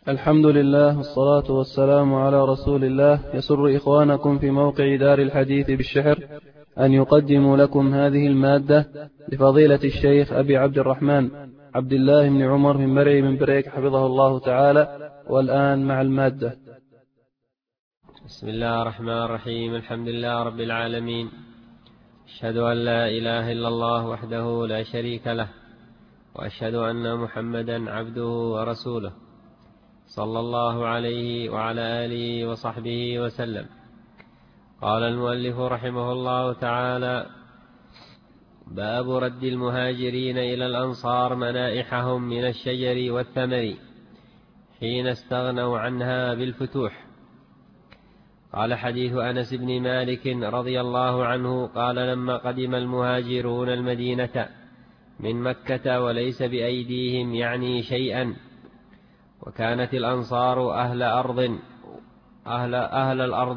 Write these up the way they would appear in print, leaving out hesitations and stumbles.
الحمد لله والصلاة والسلام على رسول الله. يسر إخوانكم في موقع دار الحديث بالشحر أن يقدموا لكم هذه المادة لفضيلة الشيخ أبي عبد الرحمن عبد الله بن عمر من مرعي من بريك حفظه الله تعالى. والآن مع المادة. بسم الله الرحمن الرحيم. الحمد لله رب العالمين، أشهد أن لا إله إلا الله وحده لا شريك له، وأشهد أن محمدا عبده ورسوله، صلى الله عليه وعلى آله وصحبه وسلم. قال المؤلف رحمه الله تعالى: باب رد المهاجرين إلى الأنصار منائحهم من الشجر والثمر حين استغنوا عنها بالفتوح. قال: حديث أنس بن مالك رضي الله عنه قال: لما قدم المهاجرون المدينة من مكة وليس بأيديهم يعني شيئا، وكانت الأنصار أهل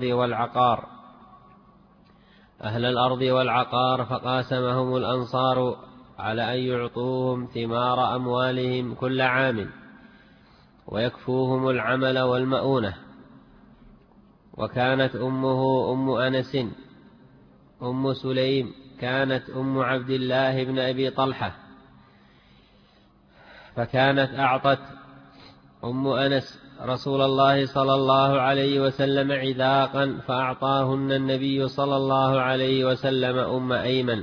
الأرض والعقار، فقاسمهم الأنصار على أن يعطوهم ثمار أموالهم كل عام ويكفوهم العمل والمؤونة. وكانت أمه أم أنس أم سليم، كانت أم عبد الله بن أبي طلحة، فكانت أعطت أم أنس رسول الله صلى الله عليه وسلم عذاقا، فأعطاهن النبي صلى الله عليه وسلم أم أيمن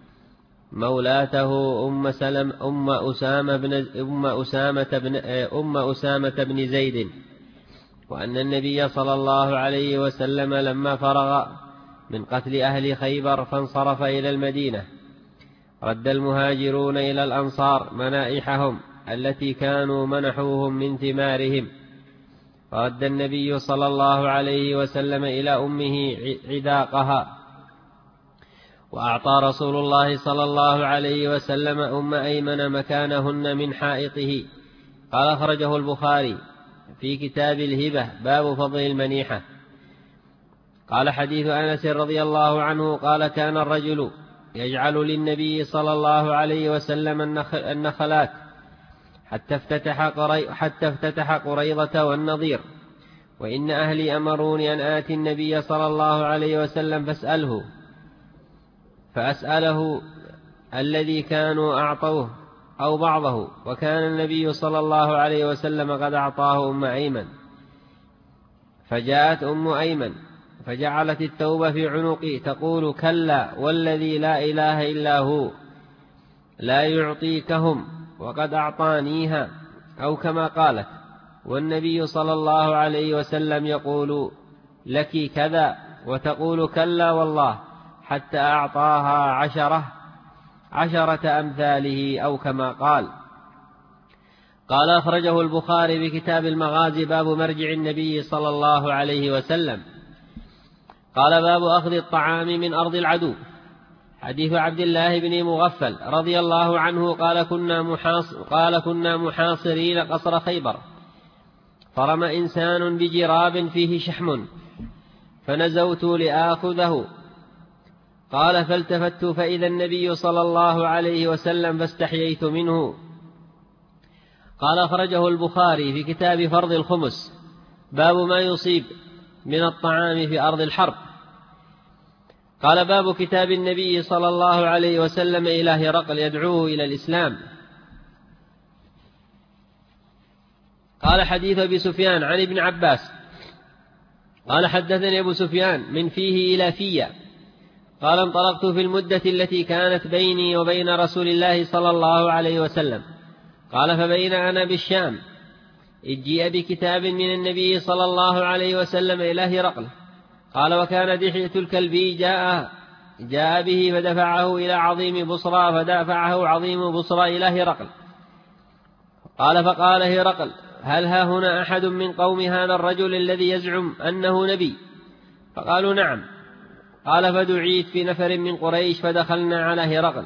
مولاته أم أسامة بن زيد. وأن النبي صلى الله عليه وسلم لما فرغ من قتل أهل خيبر فانصرف إلى المدينة رد المهاجرون إلى الأنصار منائحهم التي كانوا منحوهم من ثمارهم، فرد النبي صلى الله عليه وسلم إلى أمه عذاقها، وأعطى رسول الله صلى الله عليه وسلم أم أيمن مكانهن من حائطه. قال: أخرجه البخاري في كتاب الهبة باب فضل المنيحة. قال: حديث أنس رضي الله عنه قال: كان الرجل يجعل للنبي صلى الله عليه وسلم النخلات حتى افتتح قريظة والنضير، وإن أهلي أمروني أن آتي النبي صلى الله عليه وسلم فأسأله الذي كانوا أعطوه أو بعضه، وكان النبي صلى الله عليه وسلم قد أعطاه أم أيمن. فجاءت أم أيمن فجعلت التوبة في عنقي تقول: كلا والذي لا إله إلا هو لا يعطيكهم وقد أعطانيها، أو كما قالت. والنبي صلى الله عليه وسلم يقول: لك كذا، وتقول: كلا والله، حتى أعطاها عشرة أمثاله، أو كما قال. قال: أخرجه البخاري بكتاب المغازي باب مرجع النبي صلى الله عليه وسلم. قال: باب أخذ الطعام من أرض العدو. حديث عبد الله بن مغفل رضي الله عنه قال: كنا محاصرين قصر خيبر، فرمى إنسان بجراب فيه شحم، فنزوت لآخذه. قال: فالتفت فإذا النبي صلى الله عليه وسلم فاستحييت منه. قال: أخرجه البخاري في كتاب فرض الخمس باب ما يصيب من الطعام في أرض الحرب. قال: باب كتاب النبي صلى الله عليه وسلم إلى هرقل يدعوه إلى الإسلام. قال: حديث أبي سفيان عن ابن عباس قال: حدثني أبو سفيان من فيه إلى فيا. قال: انطلقت في المدة التي كانت بيني وبين رسول الله صلى الله عليه وسلم. قال: فبين أنا بالشام إذ جيء بكتاب من النبي صلى الله عليه وسلم إلى هرقل. قال: وكان دحية الكلبي جاء به فدفعه إلى عظيم بصرى، فدفعه عظيم بصرى إلى هرقل. قال: فقال هرقل: هل ها هنا أحد من قوم هذا الرجل الذي يزعم أنه نبي؟ فقالوا: نعم. قال: فدعيت في نفر من قريش، فدخلنا على هرقل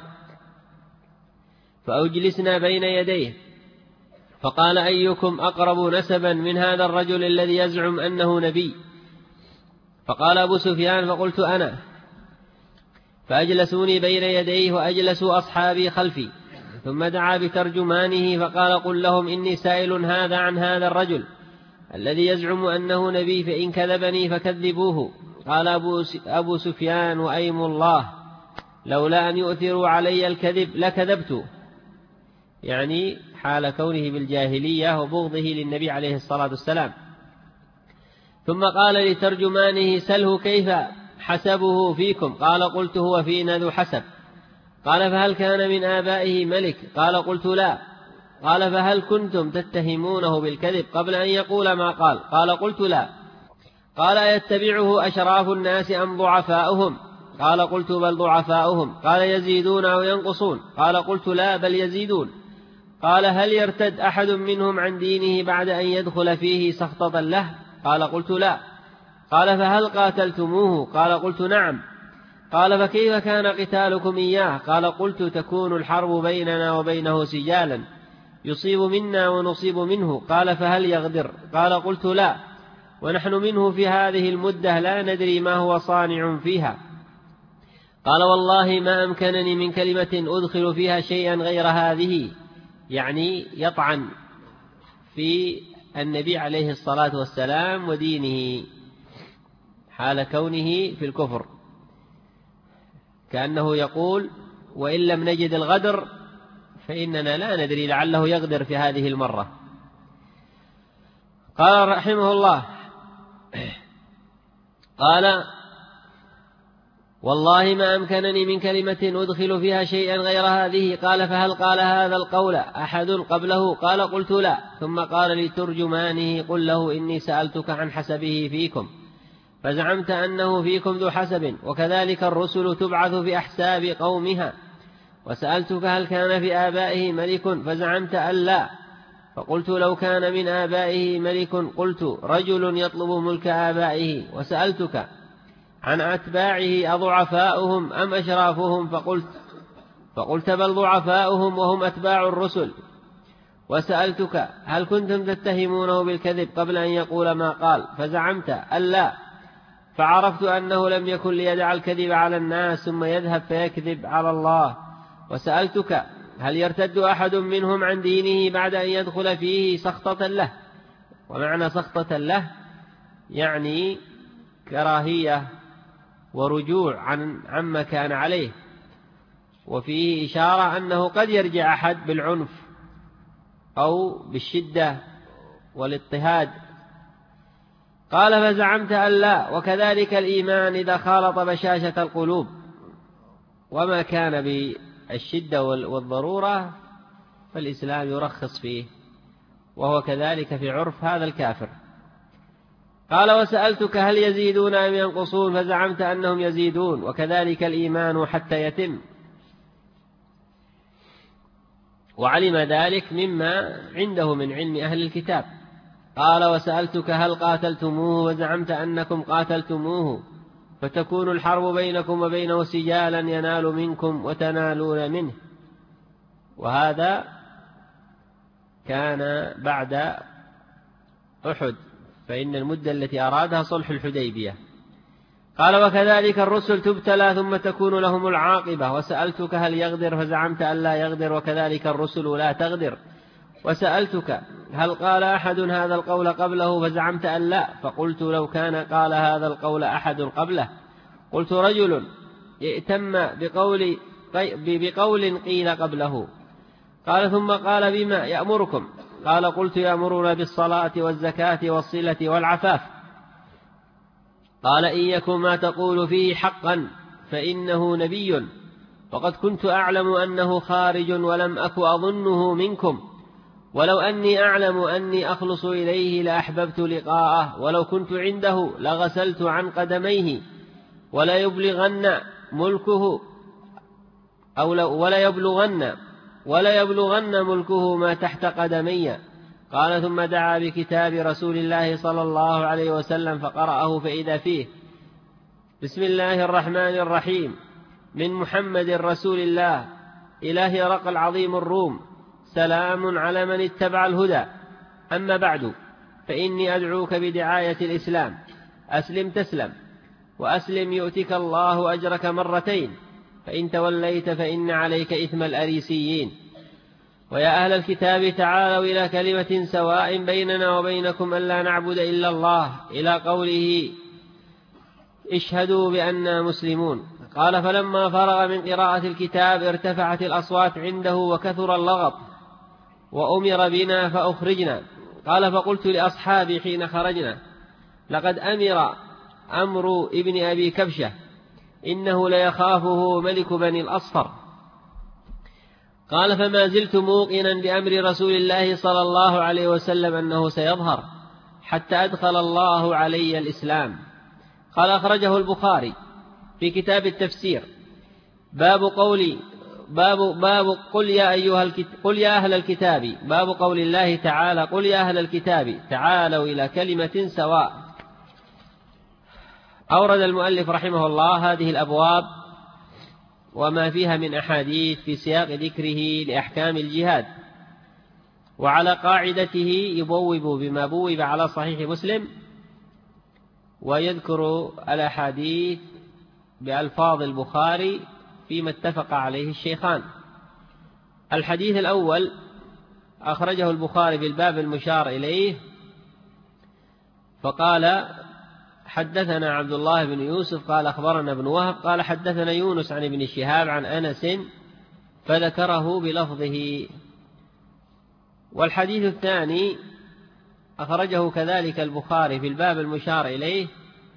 فأجلسنا بين يديه، فقال: أيكم أقرب نسبا من هذا الرجل الذي يزعم أنه نبي؟ فقال أبو سفيان: فقلت أنا. فأجلسوني بين يديه وأجلسوا أصحابي خلفي، ثم دعا بترجمانه فقال: قل لهم إني سائل هذا عن هذا الرجل الذي يزعم أنه نبي، فإن كذبني فكذبوه. قال أبو سفيان وأيم الله لولا أن يؤثروا علي الكذب لكذبت، يعني حال كونه بالجاهلية وبغضه للنبي عليه الصلاة والسلام. ثم قال لترجمانه سله كيف حسبه فيكم؟ قال قلت هو فينا ذو حسب. قال فهل كان من آبائه ملك؟ قال قلت لا. قال فهل كنتم تتهمونه بالكذب قبل أن يقول ما قال؟ قال قلت لا. قال يتبعه أشراف الناس أم ضعفاؤهم؟ قال قلت بل ضعفاؤهم. قال يزيدون أو ينقصون؟ قال قلت لا بل يزيدون. قال هل يرتد أحد منهم عن دينه بعد أن يدخل فيه سخطة له؟ قال قلت لا. قال فهل قاتلتموه؟ قال قلت نعم. قال فكيف كان قتالكم إياه؟ قال قلت تكون الحرب بيننا وبينه سجالا يصيب منا ونصيب منه. قال فهل يغدر؟ قال قلت لا، ونحن منه في هذه المدة لا ندري ما هو صانع فيها. قال والله ما أمكنني من كلمة أدخل فيها شيئا غير هذه، يعني يطعن في النبي عليه الصلاة والسلام ودينه حال كونه في الكفر، كأنه يقول وإن لم نجد الغدر فإننا لا ندري لعله يغدر في هذه المرة. قال رحمه الله قال والله ما أمكنني من كلمة أدخل فيها شيئا غير هذه. قال فهل قال هذا القول أحد قبله؟ قال قلت لا. ثم قال لترجمانه قل له إني سألتك عن حسبه فيكم فزعمت أنه فيكم ذو حسب، وكذلك الرسل تبعث في أحساب قومها. وسألتك هل كان في آبائه ملك فزعمت أن لا، فقلت لو كان من آبائه ملك قلت رجل يطلب ملك آبائه. وسألتك عن أتباعه أضعفاؤهم أم أشرافهم؟ فقلت بل ضعفاؤهم وهم أتباع الرسل. وسألتك هل كنتم تتهمونه بالكذب قبل أن يقول ما قال؟ فزعمت أن لا، فعرفت أنه لم يكن ليدع الكذب على الناس ثم يذهب فيكذب على الله. وسألتك هل يرتد أحد منهم عن دينه بعد أن يدخل فيه سخطة له؟ ومعنى سخطة له يعني كراهية ورجوع عما كان عليه، وفيه إشارة أنه قد يرجع أحد بالعنف أو بالشدة والاضطهاد. قال فزعمت أن لا، وكذلك الإيمان إذا خالط بشاشة القلوب، وما كان بالشدة والضرورة فالإسلام يرخص فيه، وهو كذلك في عرف هذا الكافر. قال وسألتك هل يزيدون أم ينقصون؟ فزعمت أنهم يزيدون، وكذلك الإيمان حتى يتم، وعلم ذلك مما عنده من علم أهل الكتاب. قال وسألتك هل قاتلتموه؟ وزعمت أنكم قاتلتموه فتكون الحرب بينكم وبينه سجالا ينال منكم وتنالون منه. وهذا كان بعد أحد، فإن المدة التي أرادها صلح الحديبية. قال وكذلك الرسل تبتلى ثم تكون لهم العاقبة. وسألتك هل يغدر؟ فزعمت أن لا يغدر، وكذلك الرسل لا تغدر. وسألتك هل قال أحد هذا القول قبله؟ فزعمت أن لا، فقلت لو كان قال هذا القول أحد قبله قلت رجل ائتم بقول قيل قبله. قال ثم قال بما يأمركم؟ قال قلت يأمرون بالصلاة والزكاة والصلة والعفاف. قال إن يكن ما تقول فيه حقا فإنه نبي، وقد كنت أعلم أنه خارج ولم أك أظنه منكم، ولو أني أعلم أني أخلص إليه لأحببت لقاءه، ولو كنت عنده لغسلت عن قدميه ولا يبلغن ملكه ما تحت قدمي. قال ثم دعا بكتاب رسول الله صلى الله عليه وسلم فقرأه، فإذا فيه بسم الله الرحمن الرحيم من محمد رسول الله إلى هرقل عظيم الروم، سلام على من اتبع الهدى، أما بعد فإني أدعوك بدعاية الإسلام، أسلم تسلم، وأسلم يؤتك الله أجرك مرتين، فإن توليت فإن عليك إثم الأريسيين. ويا أهل الكتاب تعالوا إلى كلمة سواء بيننا وبينكم ألا نعبد إلا الله إلى قوله اشهدوا بأننا مسلمون. قال فلما فرغ من قراءة الكتاب ارتفعت الأصوات عنده وكثر اللغط وأمر بنا فأخرجنا. قال فقلت لأصحابي حين خرجنا لقد أمر أمر ابن أبي كبشة إنه ليخافه ملك بني الأصفر. قال فما زلت موقنا بأمر رسول الله صلى الله عليه وسلم أنه سيظهر حتى أدخل الله علي الإسلام. قال أخرجه البخاري في كتاب التفسير باب قل يا أهل الكتاب باب قول الله تعالى قل يا أهل الكتاب تعالوا إلى كلمة سواء. أورد المؤلف رحمه الله هذه الأبواب وما فيها من أحاديث في سياق ذكره لأحكام الجهاد، وعلى قاعدته يبوب بما بوب على صحيح مسلم ويذكر الأحاديث بألفاظ البخاري فيما اتفق عليه الشيخان. الحديث الأول أخرجه البخاري في الباب المشار إليه فقال حدثنا عبد الله بن يوسف قال أخبرنا ابن وهب قال حدثنا يونس عن ابن شهاب عن أنس فذكره بلفظه. والحديث الثاني أخرجه كذلك البخاري في الباب المشار إليه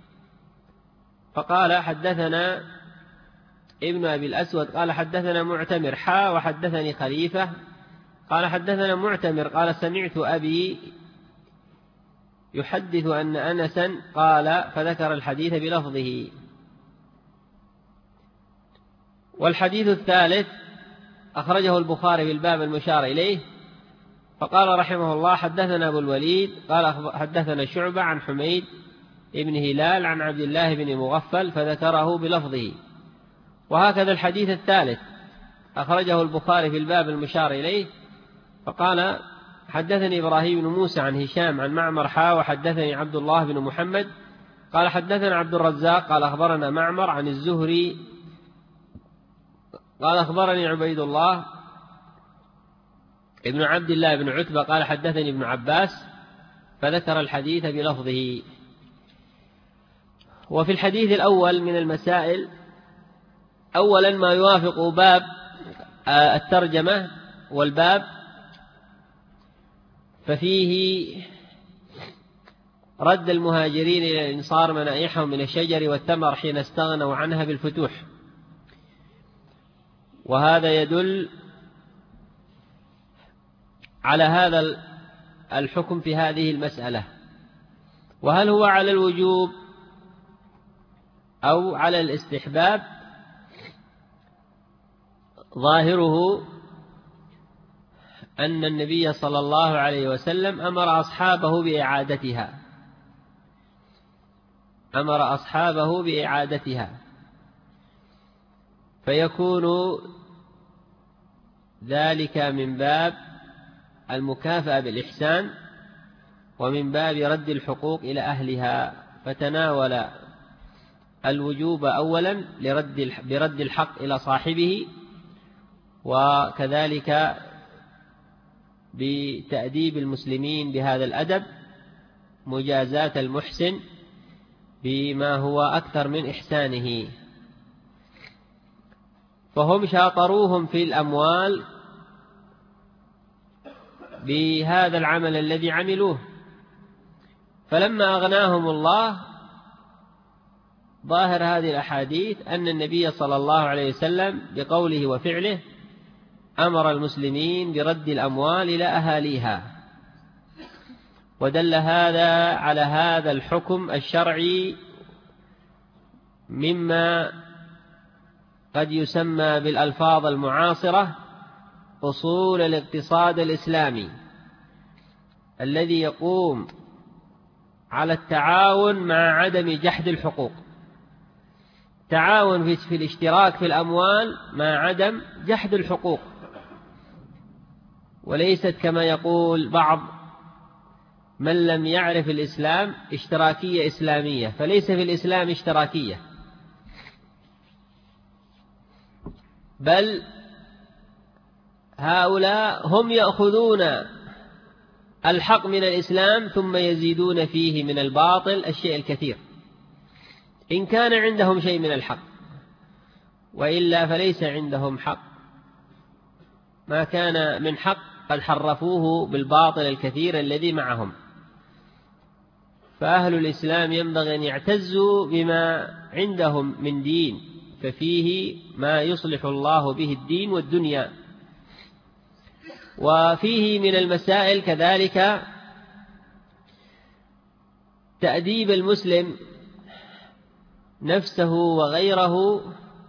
فقال حدثنا ابن أبي الأسود قال حدثنا معتمر وحدثني خليفة قال حدثنا معتمر قال سمعت أبي يحدث أن أنسا قال فذكر الحديث بلفظه. والحديث الثالث أخرجه البخاري في الباب المشار إليه فقال رحمه الله حدثنا أبو الوليد قال حدثنا شعبة عن حميد ابن هلال عن عبد الله بن مغفل فذكره بلفظه. وهكذا الحديث الثالث أخرجه البخاري في الباب المشار إليه فقال حدثني إبراهيم بن موسى عن هشام عن معمر وحدثني عبد الله بن محمد قال حدثنا عبد الرزاق قال أخبرنا معمر عن الزهري قال أخبرني عبيد الله ابن عبد الله بن عتبة قال حدثني ابن عباس فذكر الحديث بلفظه. وفي الحديث الأول من المسائل أولا ما يوافق باب الترجمة والباب ففيه رد المهاجرين إلى الإنصار منائحهم من الشجر والتمر حين استغنوا عنها بالفتوح، وهذا يدل على هذا الحكم في هذه المسألة. وهل هو على الوجوب أو على الاستحباب؟ ظاهره أن النبي صلى الله عليه وسلم أمر أصحابه بإعادتها فيكون ذلك من باب المكافأة بالإحسان ومن باب رد الحقوق إلى أهلها، فتناول الوجوب أولا برد الحق إلى صاحبه، وكذلك بتأديب المسلمين بهذا الأدب مجازاة المحسن بما هو أكثر من إحسانه. فهم شاطروهم في الأموال بهذا العمل الذي عملوه، فلما أغناهم الله ظاهر هذه الأحاديث أن النبي صلى الله عليه وسلم بقوله وفعله أمر المسلمين برد الأموال إلى أهاليها، ودل هذا على هذا الحكم الشرعي مما قد يسمى بالألفاظ المعاصرة أصول الاقتصاد الإسلامي، الذي يقوم على التعاون مع عدم جحد الحقوق، تعاون في الاشتراك في الأموال مع عدم جحد الحقوق، وليست كما يقول بعض من لم يعرف الإسلام اشتراكية إسلامية، فليس في الإسلام اشتراكية، بل هؤلاء هم يأخذون الحق من الإسلام ثم يزيدون فيه من الباطل الشيء الكثير إن كان عندهم شيء من الحق، وإلا فليس عندهم حق، ما كان من حق قد حرفوه بالباطل الكثير الذي معهم. فأهل الإسلام ينبغي أن يعتزوا بما عندهم من دين، ففيه ما يصلح الله به الدين والدنيا. وفيه من المسائل كذلك تأديب المسلم نفسه وغيره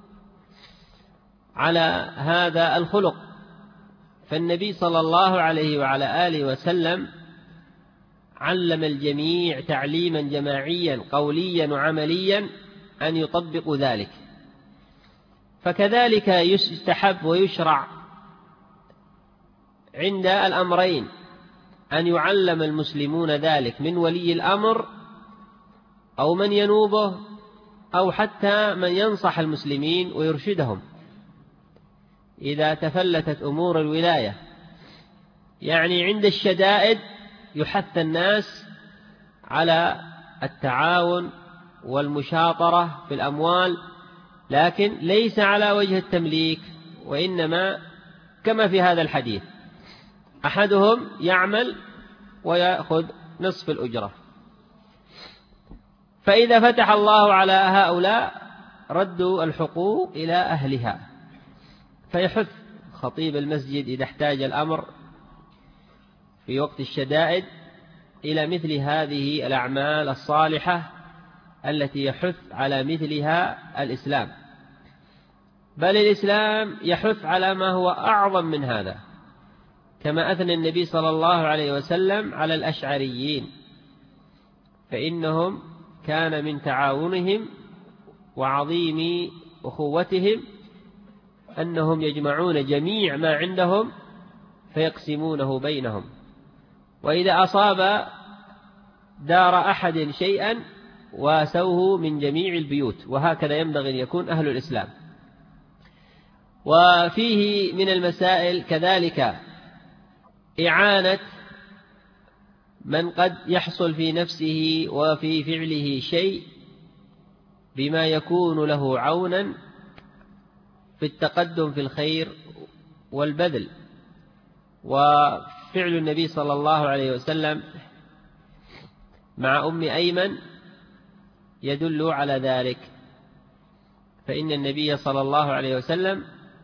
على هذا الخلق. فالنبي صلى الله عليه وعلى آله وسلم علم الجميع تعليما جماعيا قوليا وعمليا أن يطبقوا ذلك. فكذلك يستحب ويشرع عند الأمرين أن يعلم المسلمون ذلك من ولي الأمر أو من ينوبه أو حتى من ينصح المسلمين ويرشدهم إذا تفلتت أمور الولاية. يعني عند الشدائد يحث الناس على التعاون والمشاطرة في الأموال، لكن ليس على وجه التمليك، وإنما كما في هذا الحديث أحدهم يعمل ويأخذ نصف الأجرة. فإذا فتح الله على هؤلاء ردوا الحقوق إلى أهلها، فيحث خطيب المسجد إذا احتاج الأمر في وقت الشدائد إلى مثل هذه الأعمال الصالحة التي يحث على مثلها الإسلام. بل الإسلام يحث على ما هو أعظم من هذا، كما أثنى النبي صلى الله عليه وسلم على الأشعريين، فإنهم كان من تعاونهم وعظيم أخوتهم أنهم يجمعون جميع ما عندهم فيقسمونه بينهم، وإذا أصاب دار أحد شيئا واسوه من جميع البيوت. وهكذا ينبغي أن يكون أهل الإسلام. وفيه من المسائل كذلك إعانة من قد يحصل في نفسه وفي فعله شيء بما يكون له عونا في التقدم في الخير والبذل. وفعل النبي صلى الله عليه وسلم مع أم أيمن يدل على ذلك، فإن النبي صلى الله عليه وسلم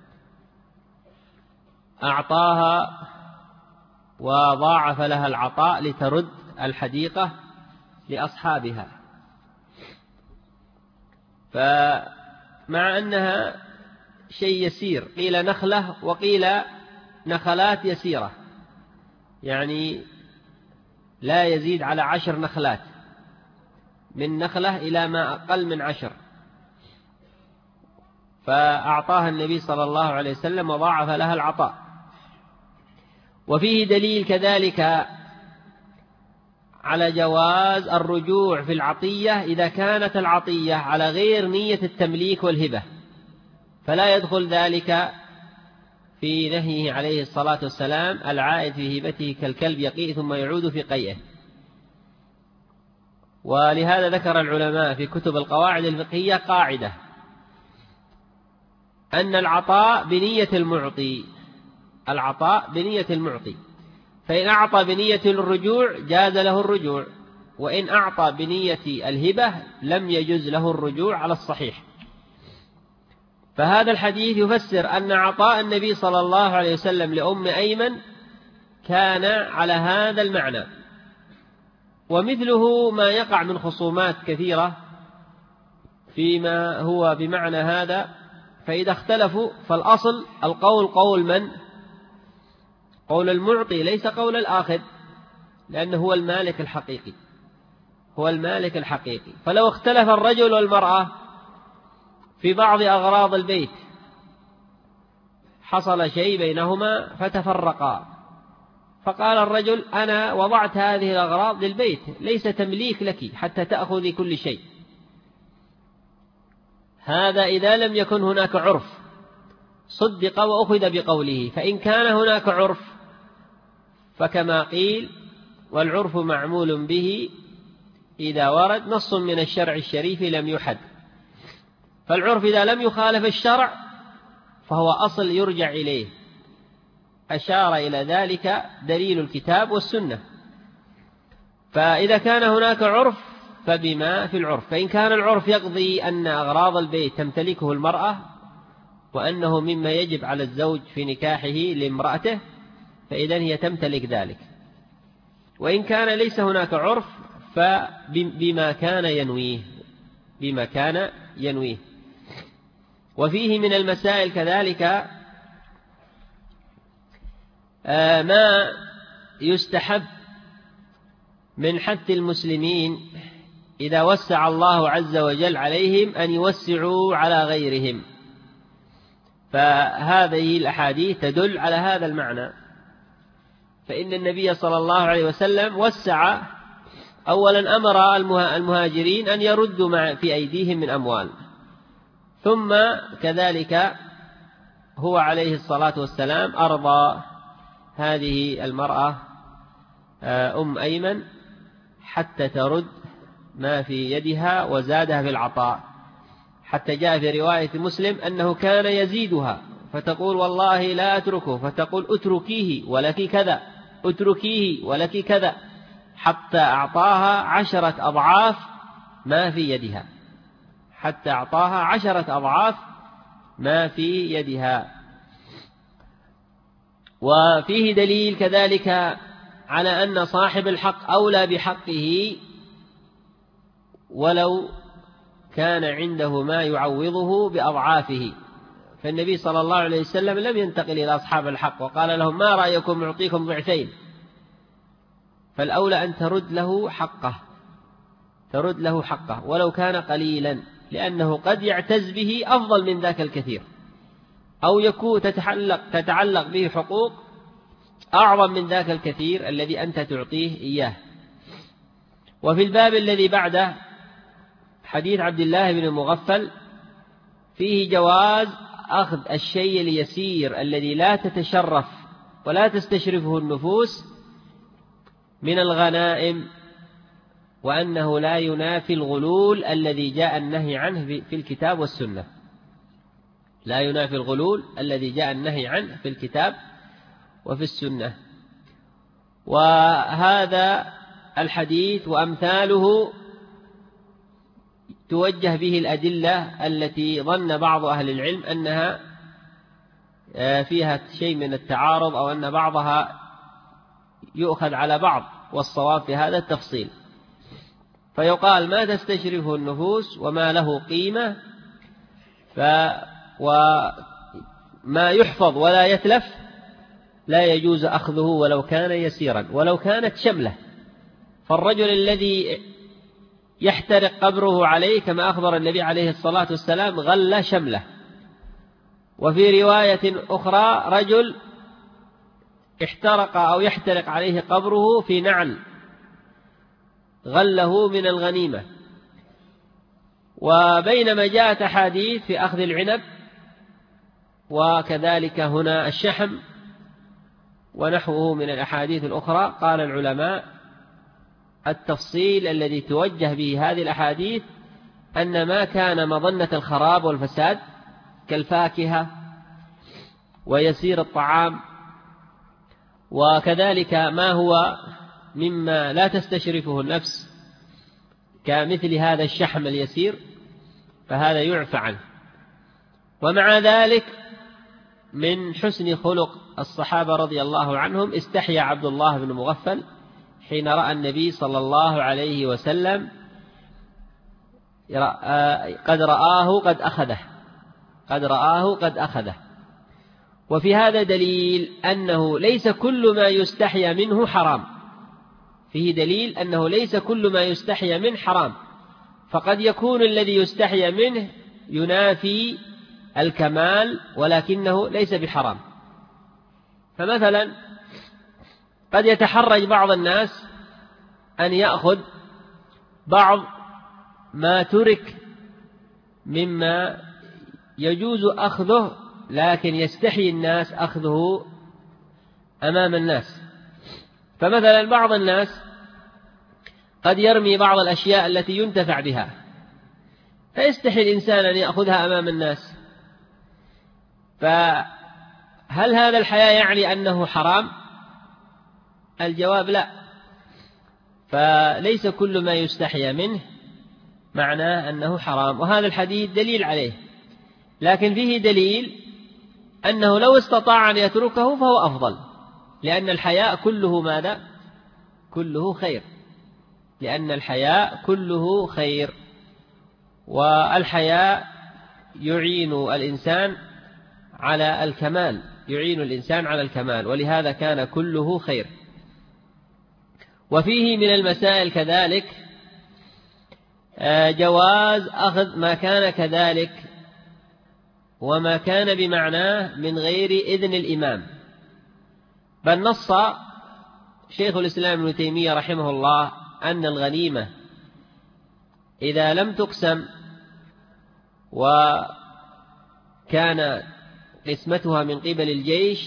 أعطاها وضاعف لها العطاء لترد الحديقة لأصحابها. فمع أنها شيء يسير، قيل نخلة وقيل نخلات يسيرة، يعني لا يزيد على 10 نخلات، من نخلة إلى ما أقل من 10. فأعطاها النبي صلى الله عليه وسلم وضاعف لها العطاء. وفيه دليل كذلك على جواز الرجوع في العطية إذا كانت العطية على غير نية التمليك والهبة، فلا يدخل ذلك في نهيه عليه الصلاة والسلام العائد في هبته كالكلب يقيء ثم يعود في قيئه. ولهذا ذكر العلماء في كتب القواعد الفقهية قاعدة أن العطاء بنية المعطي، العطاء بنية المعطي، فإن أعطى بنية الرجوع جاز له الرجوع، وإن أعطى بنية الهبة لم يجز له الرجوع على الصحيح. فهذا الحديث يفسر أن عطاء النبي صلى الله عليه وسلم لأم أيمن كان على هذا المعنى. ومثله ما يقع من خصومات كثيرة فيما هو بمعنى هذا، فإذا اختلفوا فالأصل القول قول من؟ قول المعطي ليس قول الآخذ، لأنه هو المالك الحقيقي، هو المالك الحقيقي. فلو اختلف الرجل والمرأة في بعض أغراض البيت، حصل شيء بينهما فتفرقا، فقال الرجل أنا وضعت هذه الأغراض للبيت ليس تمليك لك حتى تأخذي كل شيء. هذا إذا لم يكن هناك عرف صدق وأخذ بقوله. فإن كان هناك عرف فكما قيل: والعرف معمول به إذا ورد نص من الشرع الشريف لم يحد. فالعرف إذا لم يخالف الشرع فهو أصل يرجع إليه، أشار إلى ذلك دليل الكتاب والسنة. فإذا كان هناك عرف فبما في العرف. فإن كان العرف يقضي أن أغراض البيت تمتلكه المرأة وأنه مما يجب على الزوج في نكاحه لامرأته فإذن هي تمتلك ذلك. وإن كان ليس هناك عرف فبما كان ينويه. وفيه من المسائل كذلك ما يستحب من حث المسلمين إذا وسع الله عز وجل عليهم أن يوسعوا على غيرهم. فهذه الأحاديث تدل على هذا المعنى. فإن النبي صلى الله عليه وسلم وسع، أولا أمر المهاجرين أن يردوا ما في أيديهم من أموال، ثم كذلك هو عليه الصلاة والسلام أرضى هذه المرأة أم أيمن حتى ترد ما في يدها وزادها في العطاء، حتى جاء في رواية مسلم أنه كان يزيدها فتقول: والله لا أتركه، فتقول: أتركيه ولك كذا، أتركيه ولك كذا، حتى أعطاها 10 أضعاف ما في يدها، حتى أعطاها 10 أضعاف ما في يدها. وفيه دليل كذلك على أن صاحب الحق أولى بحقه ولو كان عنده ما يعوضه بأضعافه. فالنبي صلى الله عليه وسلم لم ينتقل إلى أصحاب الحق وقال لهم: ما رأيكم أعطيكم ضعفين؟ فالأولى أن ترد له حقه ولو كان قليلا، لأنه قد يعتز به أفضل من ذاك الكثير، أو يكون تتعلق به حقوق أعظم من ذاك الكثير الذي أنت تعطيه إياه. وفي الباب الذي بعده حديث عبد الله بن المغفل فيه جواز أخذ الشيء اليسير الذي لا تتشرف ولا تستشرفه النفوس من الغنائم، وأنه لا ينافي الغلول الذي جاء النهي عنه في الكتاب والسنة، لا ينافي الغلول الذي جاء النهي عنه في الكتاب وفي السنة. وهذا الحديث وأمثاله توجه به الأدلة التي ظن بعض أهل العلم أنها فيها شيء من التعارض أو أن بعضها يؤخذ على بعض، والصواب في هذا التفصيل. فيقال: ما تستشرفه النفوس وما له قيمة وما يحفظ ولا يتلف لا يجوز أخذه ولو كان يسيرا ولو كانت شملة. فالرجل الذي يحترق قبره عليه كما أخبر النبي عليه الصلاة والسلام غل شمله. وفي رواية أخرى رجل احترق أو يحترق عليه قبره في نعل غله من الغنيمة. وبينما جاءت أحاديث في أخذ العنب وكذلك هنا الشحم ونحوه من الأحاديث الأخرى، قال العلماء التفصيل الذي توجه به هذه الأحاديث أن ما كان مظنة الخراب والفساد كالفاكهة ويسير الطعام، وكذلك ما هو مما لا تستشرفه النفس كمثل هذا الشحم اليسير، فهذا يعفى عنه. ومع ذلك من حسن خلق الصحابة رضي الله عنهم استحيا عبد الله بن مغفل حين رأى النبي صلى الله عليه وسلم قد رآه قد أخذه. وفي هذا دليل أنه ليس كل ما يستحيا منه حرام، فيه دليل أنه ليس كل ما يستحيا منه حرام، فقد يكون الذي يستحيا منه ينافي الكمال ولكنه ليس بحرام. فمثلا قد يتحرج بعض الناس أن يأخذ بعض ما ترك مما يجوز أخذه لكن يستحي الناس أخذه أمام الناس. فمثلا بعض الناس قد يرمي بعض الأشياء التي ينتفع بها، فيستحي الإنسان أن يأخذها أمام الناس. فهل هذا الحياء يعني أنه حرام؟ الجواب لا. فليس كل ما يستحيا منه معناه أنه حرام، وهذا الحديث دليل عليه، لكن فيه دليل أنه لو استطاع أن يتركه فهو أفضل، لأن الحياء كله ماذا؟ كله خير، لأن الحياء كله خير، والحياء يعين الإنسان على الكمال، يعين الإنسان على الكمال، ولهذا كان كله خير. وفيه من المسائل كذلك جواز أخذ ما كان كذلك وما كان بمعناه من غير إذن الإمام، بل نص شيخ الإسلام ابن تيمية رحمه الله أن الغنيمة إذا لم تقسم وكان قسمتها من قبل الجيش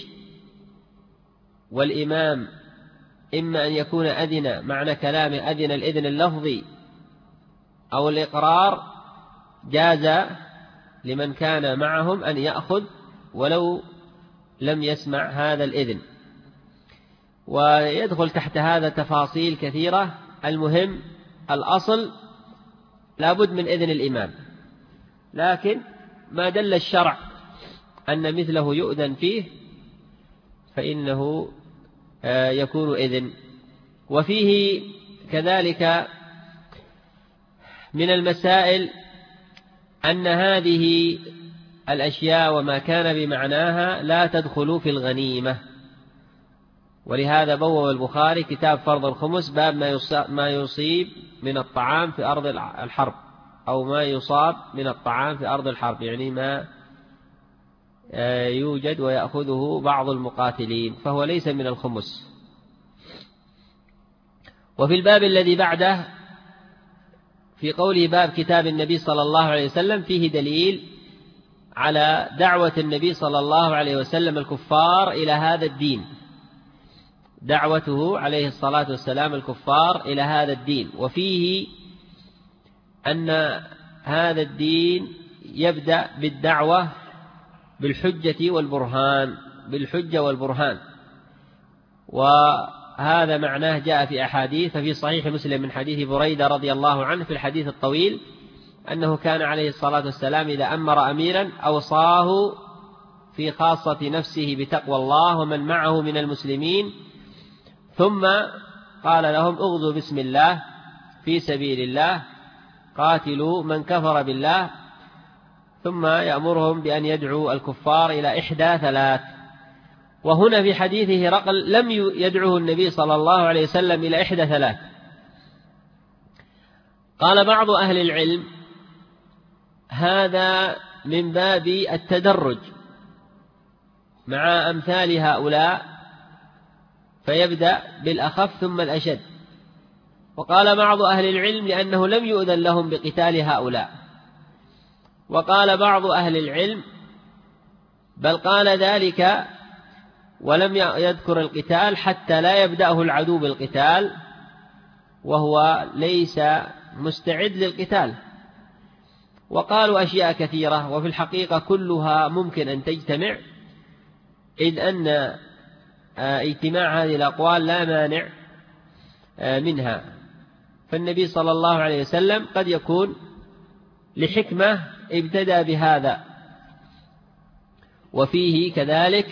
والإمام إما أن يكون أذن، معنى كلامه أذن الإذن اللفظي أو الإقرار، جاز لمن كان معهم أن يأخذ ولو لم يسمع هذا الإذن. ويدخل تحت هذا تفاصيل كثيرة، المهم الأصل لابد من إذن الإمام، لكن ما دل الشرع أن مثله يؤذن فيه فإنه يكون إذن. وفيه كذلك من المسائل أن هذه الأشياء وما كان بمعناها لا تدخل في الغنيمة، ولهذا بوّب البخاري كتاب فرض الخمس باب ما يصيب من الطعام في أرض الحرب، أو ما يصاب من الطعام في أرض الحرب، يعني ما يوجد ويأخذه بعض المقاتلين، فهو ليس من الخمس. وفي الباب الذي بعده في قوله باب كتاب النبي صلى الله عليه وسلم فيه دليل على دعوة النبي صلى الله عليه وسلم الكفار إلى هذا الدين، دعوته عليه الصلاة والسلام الكفار إلى هذا الدين، وفيه أن هذا الدين يبدأ بالدعوة بالحجة والبرهان، بالحجة والبرهان، وهذا معناه جاء في أحاديث. ففي صحيح مسلم من حديث بريدة رضي الله عنه في الحديث الطويل أنه كان عليه الصلاة والسلام إذا أمر أميرا أوصاه في خاصة نفسه بتقوى الله ومن معه من المسلمين، ثم قال لهم اغزوا بسم الله في سبيل الله، قاتلوا من كفر بالله، ثم يأمرهم بأن يدعوا الكفار إلى إحدى ثلاث. وهنا في حديثه هرقل لم يدعوه النبي صلى الله عليه وسلم إلى إحدى ثلاث. قال بعض أهل العلم هذا من باب التدرج مع أمثال هؤلاء، فيبدأ بالأخف ثم الأشد. وقال بعض أهل العلم لأنه لم يؤذن لهم بقتال هؤلاء. وقال بعض أهل العلم بل قال ذلك ولم يذكر القتال حتى لا يبدأه العدو بالقتال وهو ليس مستعد للقتال. وقالوا أشياء كثيرة، وفي الحقيقة كلها ممكن أن تجتمع، إذ أن اجتماع هذه الأقوال لا مانع منها. فالنبي صلى الله عليه وسلم قد يكون لحكمة ابتدأ بهذا. وفيه كذلك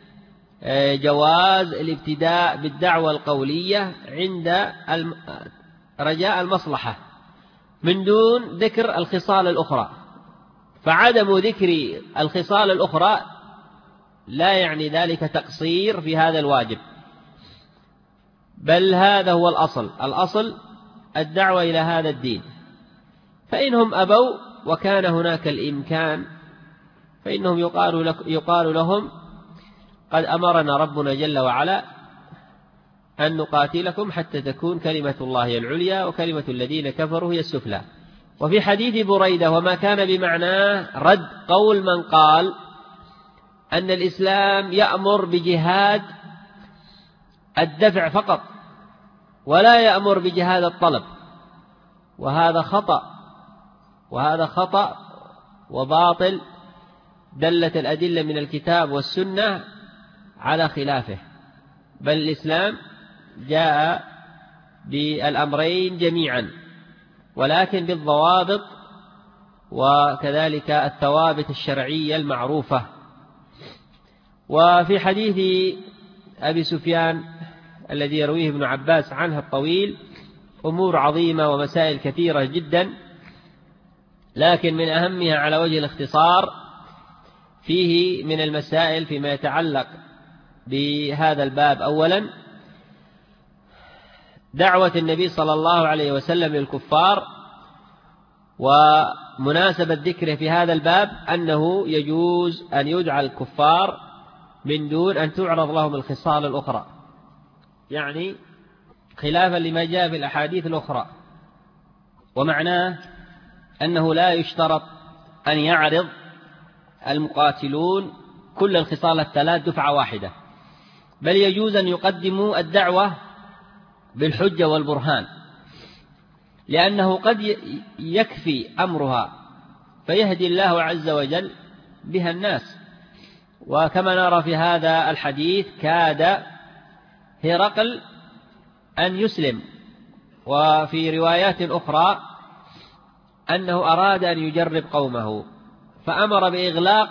جواز الابتداء بالدعوة القولية عند رجاء المصلحة من دون ذكر الخصال الأخرى، فعدم ذكر الخصال الأخرى لا يعني ذلك تقصير في هذا الواجب، بل هذا هو الأصل الدعوة إلى هذا الدين. فإنهم أبوا وكان هناك الإمكان فإنهم يقال لهم قد أمرنا ربنا جل وعلا أن نقاتلكم حتى تكون كلمة الله العليا وكلمة الذين كفروا هي السفلى. وفي حديث بريدة وما كان بمعناه رد قول من قال أن الإسلام يأمر بجهاد الدفع فقط ولا يأمر بجهاد الطلب، وهذا خطأ وباطل، دلت الأدلة من الكتاب والسنة على خلافه، بل الإسلام جاء بالأمرين جميعا، ولكن بالضوابط وكذلك الثوابت الشرعية المعروفة. وفي حديث أبي سفيان الذي يرويه ابن عباس عنه الطويل أمور عظيمة ومسائل كثيرة جدا، لكن من أهمها على وجه الاختصار فيه من المسائل فيما يتعلق بهذا الباب: أولا دعوة النبي صلى الله عليه وسلم للكفار، ومناسبة ذكره في هذا الباب أنه يجوز أن يدعى الكفار من دون أن تعرض لهم الخصال الأخرى، يعني خلافا لما جاء في الأحاديث الأخرى. ومعناه أنه لا يشترط أن يعرض المقاتلون كل الخصال الثلاث دفعة واحدة، بل يجوز أن يقدموا الدعوة بالحجة والبرهان، لأنه قد يكفي أمرها فيهدي الله عز وجل بها الناس. وكما نرى في هذا الحديث كاد هرقل أن يسلم، وفي روايات أخرى أنه أراد أن يجرب قومه فأمر بإغلاق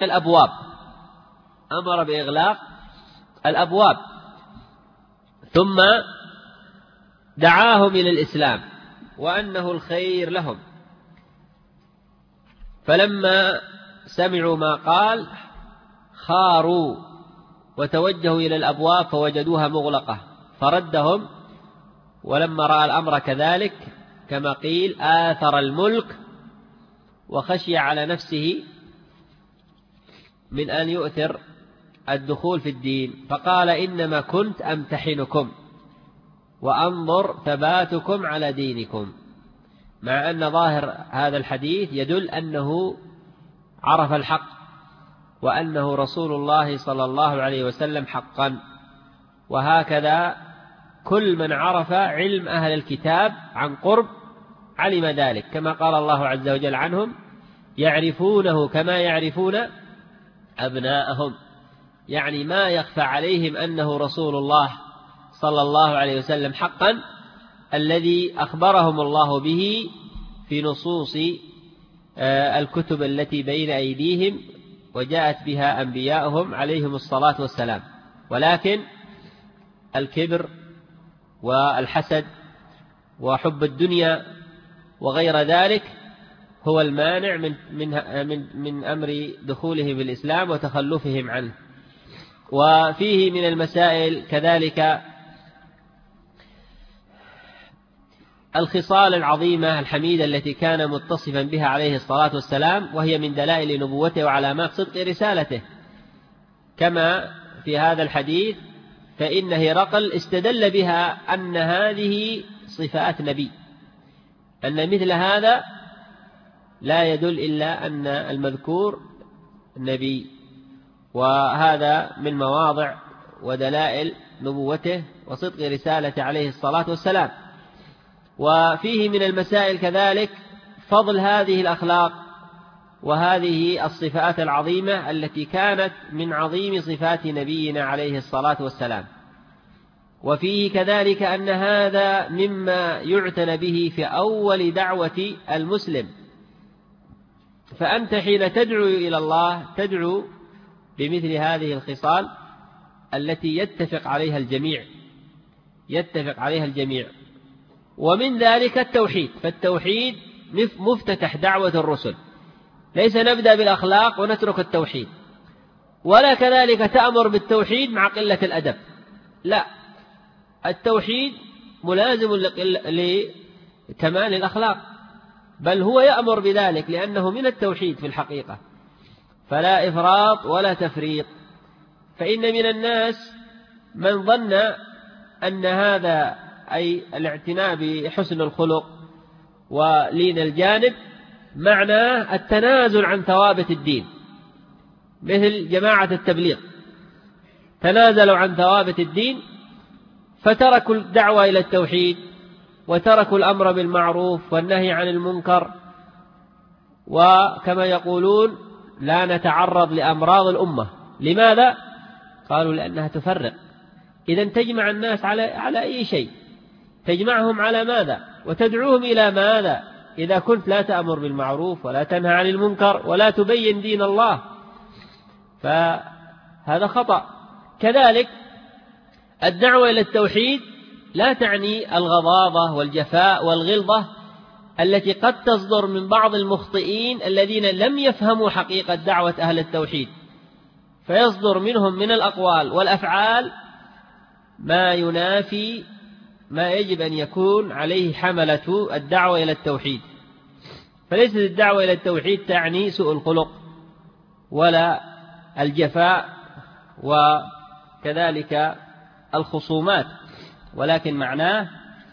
الأبواب، ثم دعاهم إلى الإسلام وأنه الخير لهم، فلما سمعوا ما قال خاروا وتوجهوا إلى الأبواب فوجدوها مغلقة فردهم، ولما رأى الأمر كذلك كما قيل آثر الملك وخشي على نفسه من أن يؤثر الدخول في الدين، فقال إنما كنت أمتحنكم وأنظر ثباتكم على دينكم، مع أن ظاهر هذا الحديث يدل أنه عرف الحق وأنه رسول الله صلى الله عليه وسلم حقا. وهكذا كل من عرف علم أهل الكتاب عن قرب علم ذلك، كما قال الله عز وجل عنهم يعرفونه كما يعرفون أبناءهم، يعني ما يخفى عليهم أنه رسول الله صلى الله عليه وسلم حقا الذي أخبرهم الله به في نصوص الكتب التي بين أيديهم وجاءت بها أنبياؤهم عليهم الصلاة والسلام. ولكن الكبر والحسد وحب الدنيا وغير ذلك هو المانع من أمر دخولهم بالإسلام وتخلفهم عنه. وفيه من المسائل كذلك الخصال العظيمة الحميدة التي كان متصفا بها عليه الصلاة والسلام، وهي من دلائل نبوته وعلامات صدق رسالته، كما في هذا الحديث فإن هرقل استدل بها أن هذه صفات نبي، أن مثل هذا لا يدل إلا أن المذكور نبي، وهذا من مواضع ودلائل نبوته وصدق رسالته عليه الصلاة والسلام. وفيه من المسائل كذلك فضل هذه الأخلاق وهذه الصفات العظيمة التي كانت من عظيم صفات نبينا عليه الصلاة والسلام. وفيه كذلك أن هذا مما يعتنى به في أول دعوة المسلم، فأنت حين تدعو إلى الله تدعو بمثل هذه الخصال التي يتفق عليها الجميع. ومن ذلك التوحيد، فالتوحيد مفتتح دعوة الرسل، ليس نبدأ بالأخلاق ونترك التوحيد، ولا كذلك تأمر بالتوحيد مع قلة الأدب، لا، التوحيد ملازم لكمال الأخلاق، بل هو يأمر بذلك لأنه من التوحيد في الحقيقة، فلا إفراط ولا تفريط. فإن من الناس من ظن أن هذا أي الاعتناء بحسن الخلق ولين الجانب معناه التنازل عن ثوابت الدين، مثل جماعة التبليغ تنازلوا عن ثوابت الدين فتركوا الدعوة إلى التوحيد وتركوا الأمر بالمعروف والنهي عن المنكر، وكما يقولون لا نتعرض لأمراض الأمة. لماذا؟ قالوا لأنها تفرق. إذن تجمع الناس على أي شيء؟ تجمعهم على ماذا؟ وتدعوهم إلى ماذا إذا كنت لا تأمر بالمعروف ولا تنهى عن المنكر ولا تبين دين الله؟ فهذا خطأ. كذلك الدعوة إلى التوحيد لا تعني الغضاضة والجفاء والغلظة التي قد تصدر من بعض المخطئين الذين لم يفهموا حقيقة دعوة أهل التوحيد، فيصدر منهم من الأقوال والأفعال ما ينافي ما يجب أن يكون عليه حملة الدعوة إلى التوحيد. فليست الدعوة إلى التوحيد تعني سوء الخلق ولا الجفاء وكذلك الخصومات، ولكن معناه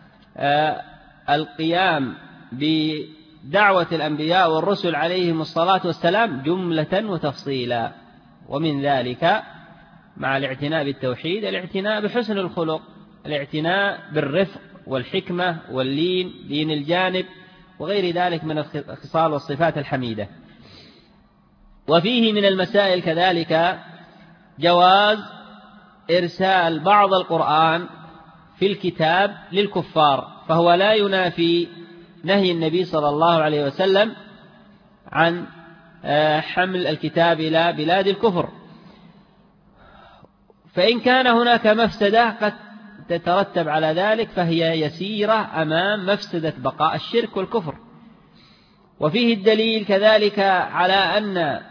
القيام بدعوة الأنبياء والرسل عليهم الصلاة والسلام جملة وتفصيلا. ومن ذلك مع الاعتناء بالتوحيد الاعتناء بحسن الخلق، الاعتناء بالرفق والحكمة واللين، لين الجانب، وغير ذلك من الخصال والصفات الحميدة. وفيه من المسائل كذلك جواز إرسال بعض القرآن في الكتاب للكفار، فهو لا ينافي نهي النبي صلى الله عليه وسلم عن حمل الكتاب إلى بلاد الكفر. فإن كان هناك مفسدة قد تترتب على ذلك فهي يسيرة أمام مفسدة بقاء الشرك والكفر. وفيه الدليل كذلك على أن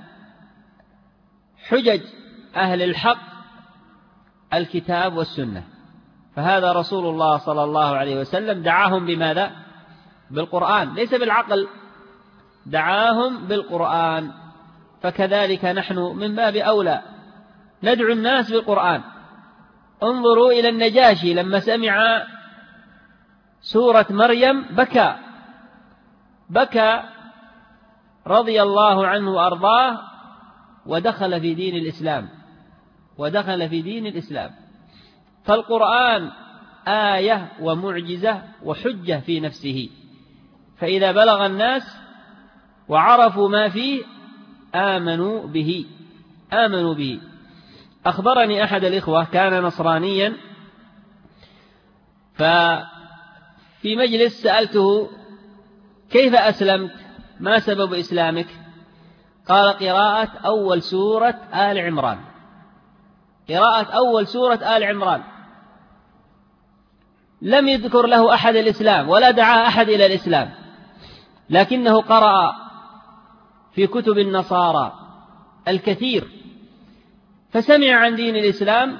حجج أهل الحق الكتاب والسنة، فهذا رسول الله صلى الله عليه وسلم دعاهم بماذا؟ بالقرآن، ليس بالعقل، دعاهم بالقرآن. فكذلك نحن من باب أولى ندعو الناس بالقرآن. انظروا إلى النجاشي لما سمع سورة مريم بكى رضي الله عنه وأرضاه ودخل في دين الإسلام. فالقرآن آية ومعجزة وحجة في نفسه، فإذا بلغ الناس وعرفوا ما فيه آمنوا به. أخبرني أحد الإخوة كان نصرانيا، ففي مجلس سألته كيف أسلمت؟ ما سبب إسلامك؟ قال قراءة أول سورة آل عمران. لم يذكر له أحد الإسلام ولا دعا أحد إلى الإسلام، لكنه قرأ في كتب النصارى الكثير فسمع عن دين الإسلام،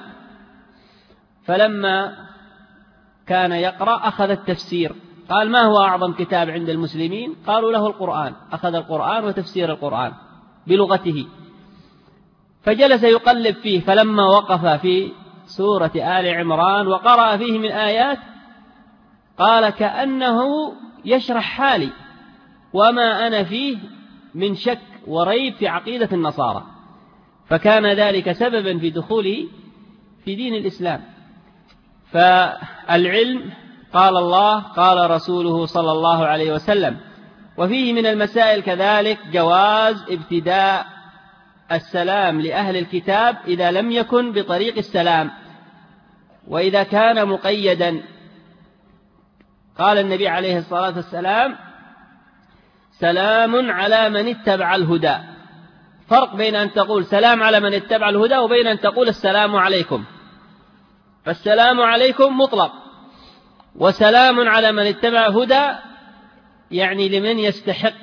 فلما كان يقرأ أخذ التفسير. قال ما هو أعظم كتاب عند المسلمين؟ قالوا له القرآن. أخذ القرآن وتفسير القرآن بلغته، فجلس يقلب فيه، فلما وقف في سورة آل عمران وقرأ فيه من آيات قال كأنه يشرح حالي وما أنا فيه من شك وريب في عقيدة النصارى، فكان ذلك سببا في دخوله في دين الإسلام. فالعلم قال الله قال رسوله صلى الله عليه وسلم. وفيه من المسائل كذلك جواز ابتداء السلام لأهل الكتاب إذا لم يكن بطريق السلام، وإذا كان مقيدا. قال النبي عليه الصلاة والسلام سلام على من اتبع الهدى. فرق بين أن تقول سلام على من اتبع الهدى وبين أن تقول السلام عليكم. فالسلام عليكم مطلق، وسلام على من اتبع الهدى يعني لمن يستحق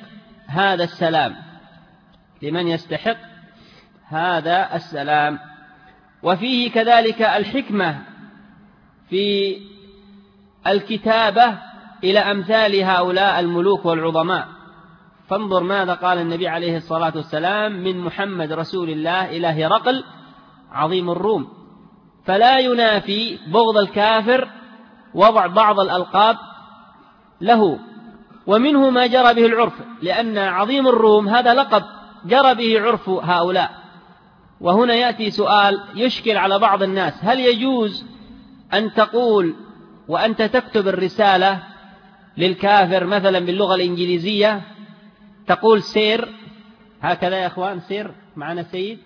هذا السلام. وفيه كذلك الحكمة في الكتابة إلى أمثال هؤلاء الملوك والعظماء. فانظر ماذا قال النبي عليه الصلاة والسلام من محمد رسول الله إلى هرقل عظيم الروم، فلا ينافي بغض الكافر وضع بعض الألقاب له، ومنه ما جرى به العرف، لأن عظيم الروم هذا لقب جرى به عرف هؤلاء، وهنا يأتي سؤال يشكل على بعض الناس: هل يجوز أن تقول وأنت تكتب الرسالة للكافر مثلا باللغة الإنجليزية، تقول سير، هكذا يا أخوان، سير معنا سيد،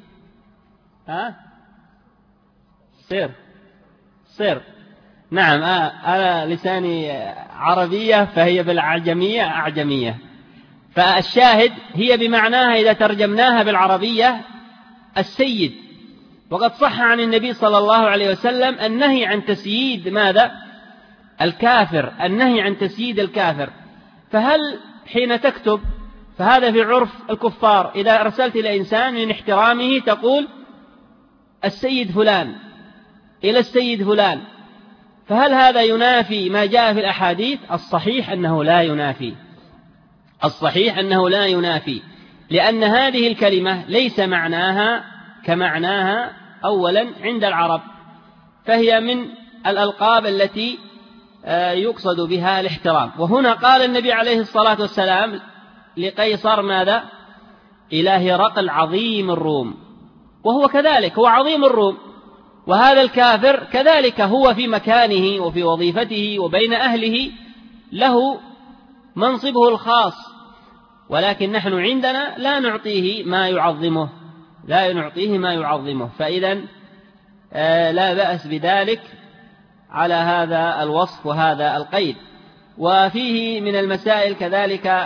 سير، نعم، أنا لساني عربية فهي بالعجمية أعجمية، فالشاهد هي بمعناها إذا ترجمناها بالعربية السيد. وقد صح عن النبي صلى الله عليه وسلم النهي عن تسييد ماذا؟ الكافر، النهي عن تسييد الكافر. فهل حين تكتب، فهذا في عرف الكفار، إذا أرسلت إلى إنسان من احترامه تقول السيد فلان إلى السيد فلان، فهل هذا ينافي ما جاء في الأحاديث؟ الصحيح أنه لا ينافي، الصحيح أنه لا ينافي، لأن هذه الكلمة ليس معناها كمعناها أولا عند العرب، فهي من الألقاب التي يقصد بها الاحترام. وهنا قال النبي عليه الصلاة والسلام لقيصر ماذا؟ إله هرقل عظيم الروم، وهو كذلك، هو عظيم الروم، وهذا الكافر كذلك هو في مكانه وفي وظيفته وبين أهله له منصبه الخاص، ولكن نحن عندنا لا نعطيه ما يعظمه، لا نعطيه ما يعظمه، فإذا لا بأس بذلك على هذا الوصف وهذا القيد. وفيه من المسائل كذلك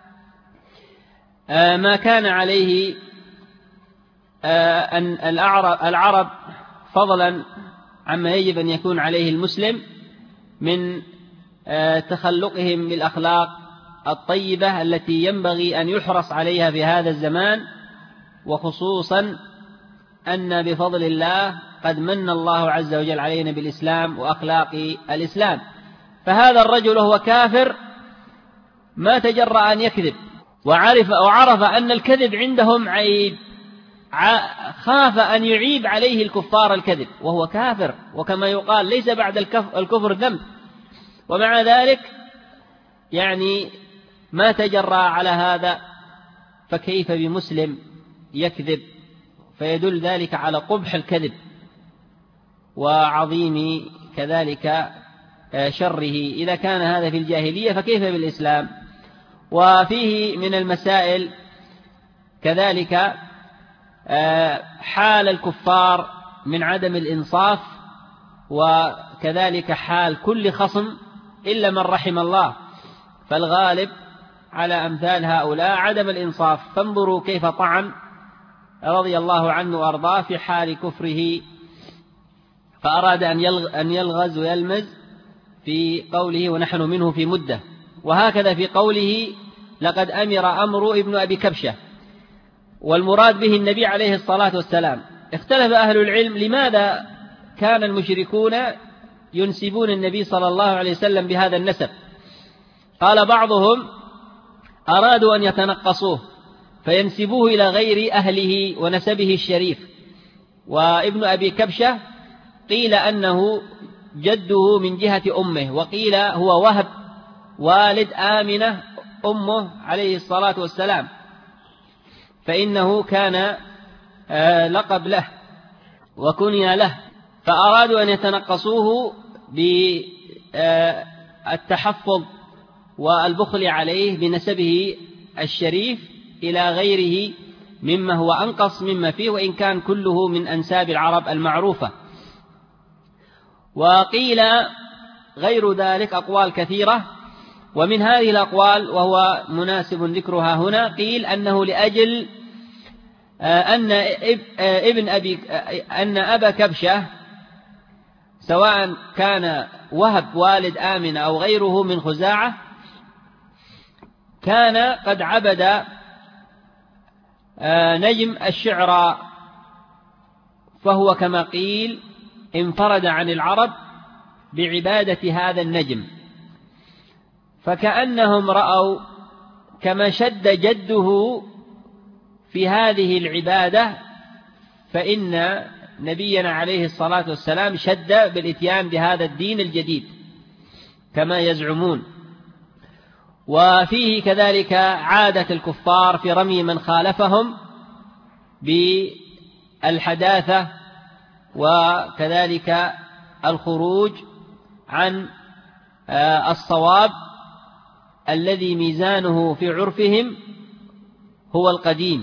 ما كان عليه أن العرب فضلا عما يجب أن يكون عليه المسلم من تخلقهم بالأخلاق الطيبة التي ينبغي أن يحرص عليها في هذا الزمان، وخصوصا أن بفضل الله قد من الله عز وجل علينا بالإسلام وأخلاق الإسلام. فهذا الرجل وهو كافر ما تجرأ أن يكذب، وعرف أن الكذب عندهم عيب، خاف أن يعيب عليه الكفار الكذب وهو كافر، وكما يقال ليس بعد الكفر ذنب، ومع ذلك يعني ما تجرأ على هذا، فكيف بمسلم يكذب؟ فيدل ذلك على قبح الكذب وعظيم كذلك شره، إذا كان هذا في الجاهلية فكيف بالإسلام؟ وفيه من المسائل كذلك حال الكفار من عدم الإنصاف، وكذلك حال كل خصم إلا من رحم الله، فالغالب على أمثال هؤلاء عدم الإنصاف. فانظروا كيف طعن رضي الله عنه وأرضاه في حال كفره، فأراد أن يلغز ويلمز في قوله ونحن منه في مدة، وهكذا في قوله لقد أمر ابن أبي كبشة، والمراد به النبي عليه الصلاة والسلام. اختلف أهل العلم لماذا كان المشركون ينسبون النبي صلى الله عليه وسلم بهذا النسب. قال بعضهم أرادوا أن يتنقصوه فينسبوه إلى غير أهله ونسبه الشريف، وابن أبي كبشة قيل أنه جده من جهة أمه، وقيل هو وهب والد آمنة أمه عليه الصلاة والسلام، فإنه كان لقب له وكني له، فأرادوا أن يتنقصوه بالتحفظ والبخل عليه بنسبه الشريف إلى غيره مما هو أنقص مما فيه، وإن كان كله من أنساب العرب المعروفة. وقيل غير ذلك أقوال كثيرة، ومن هذه الأقوال وهو مناسب ذكرها هنا، قيل أنه لأجل أن أبا كبشة سواء كان وهب والد آمنة أو غيره من خزاعة كان قد عبد نجم الشعراء، فهو كما قيل انفرد عن العرب بعبادة هذا النجم، فكأنهم رأوا كما شد جده في هذه العبادة، فإن نبينا عليه الصلاة والسلام شد بالإتيان بهذا الدين الجديد كما يزعمون. وفيه كذلك عادة الكفار في رمي من خالفهم الحداثة وكذلك الخروج عن الصواب الذي ميزانه في عرفهم هو القديم،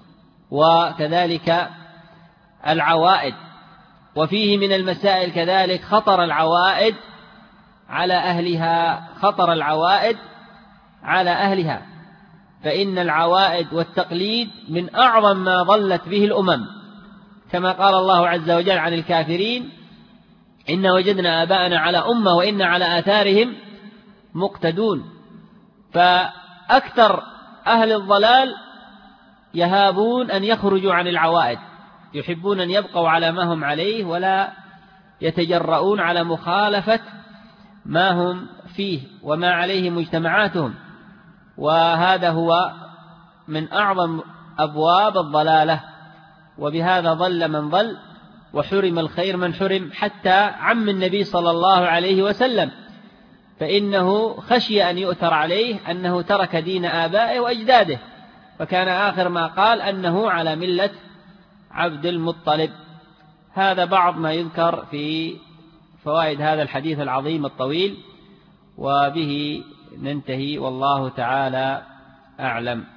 وكذلك العوائد. وفيه من المسائل كذلك خطر العوائد على أهلها، فإن العوائد والتقليد من أعظم ما ضلت به الأمم، كما قال الله عز وجل عن الكافرين: إن وجدنا آباءنا على أمة وإن على آثارهم مقتدون. فأكثر أهل الضلال يهابون أن يخرجوا عن العوائد، يحبون أن يبقوا على ما هم عليه ولا يتجرؤون على مخالفة ما هم فيه وما عليه مجتمعاتهم، وهذا هو من أعظم أبواب الضلالة. وبهذا ضل من ضل وحرم الخير من حرم، حتى عم النبي صلى الله عليه وسلم، فإنه خشي أن يؤثر عليه أنه ترك دين آبائه وأجداده، فكان آخر ما قال أنه على ملة عبد المطلب. هذا بعض ما يذكر في فوائد هذا الحديث العظيم الطويل، وبه ننتهي، والله تعالى أعلم.